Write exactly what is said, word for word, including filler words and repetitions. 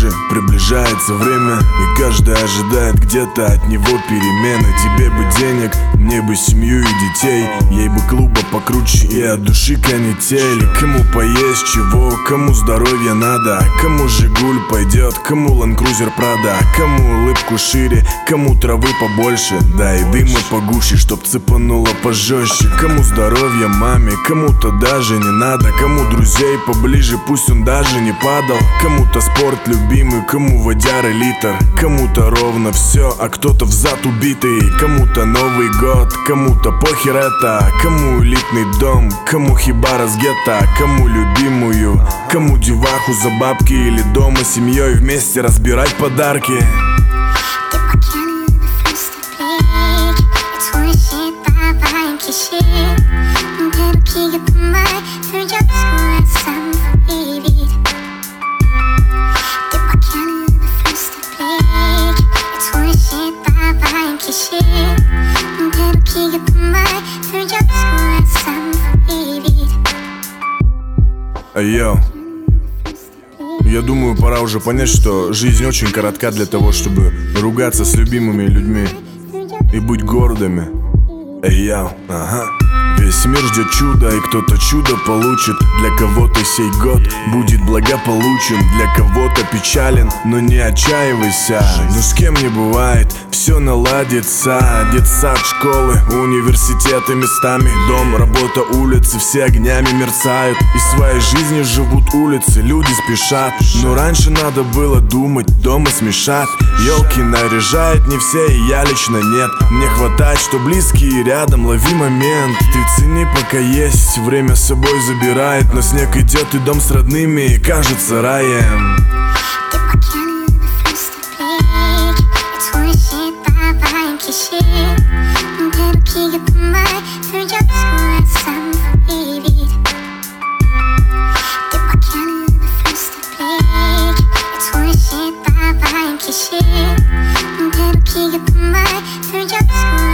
ближе, приближается время, и каждый ожидает где-то от него перемены. Тебе бы денег, мне бы семью и детей, ей бы клуба покруче и от души канители. Кому поесть чего, кому здоровье надо, кому Жигуль пойдет, кому Land Cruiser Prada, кому улыбку шире, кому травы побольше, да и дыма погуще, чтоб цепануло пожестче. Кому здоровье маме, кому-то даже не надо, кому друзей поближе, пусть он даже не падал. Кому-то спорт любимый, кому водяры литр, кому-то ровно все, а кто-то взад убитый. Кому-то Новый год, кому-то похер это, кому элитный дом, кому хибара с гетто, кому любимую, кому деваху за бабки или дома с семьей вместе разбирать подарки. Йоу, я думаю, пора уже понять, что жизнь очень коротка для того, чтобы ругаться с любимыми людьми и быть гордыми. Эй, йоу, ага. Весь мир ждет чуда, и кто-то чудо получит. Для кого-то сей год будет благополучен, для кого-то печален, но не отчаивайся. Но с кем не бывает, все наладится. Детсад, школы, университеты местами, дом, работа, улицы, все огнями мерцают. И своей жизнью живут улицы, люди спешат. Но раньше надо было думать, дома смешат. Елки наряжает не все, и я лично нет. Мне хватает, что близкие рядом, лови момент. Ты цени, пока есть, время с собой забирает. Но снег идет, и дом с родными кажется раем. Ты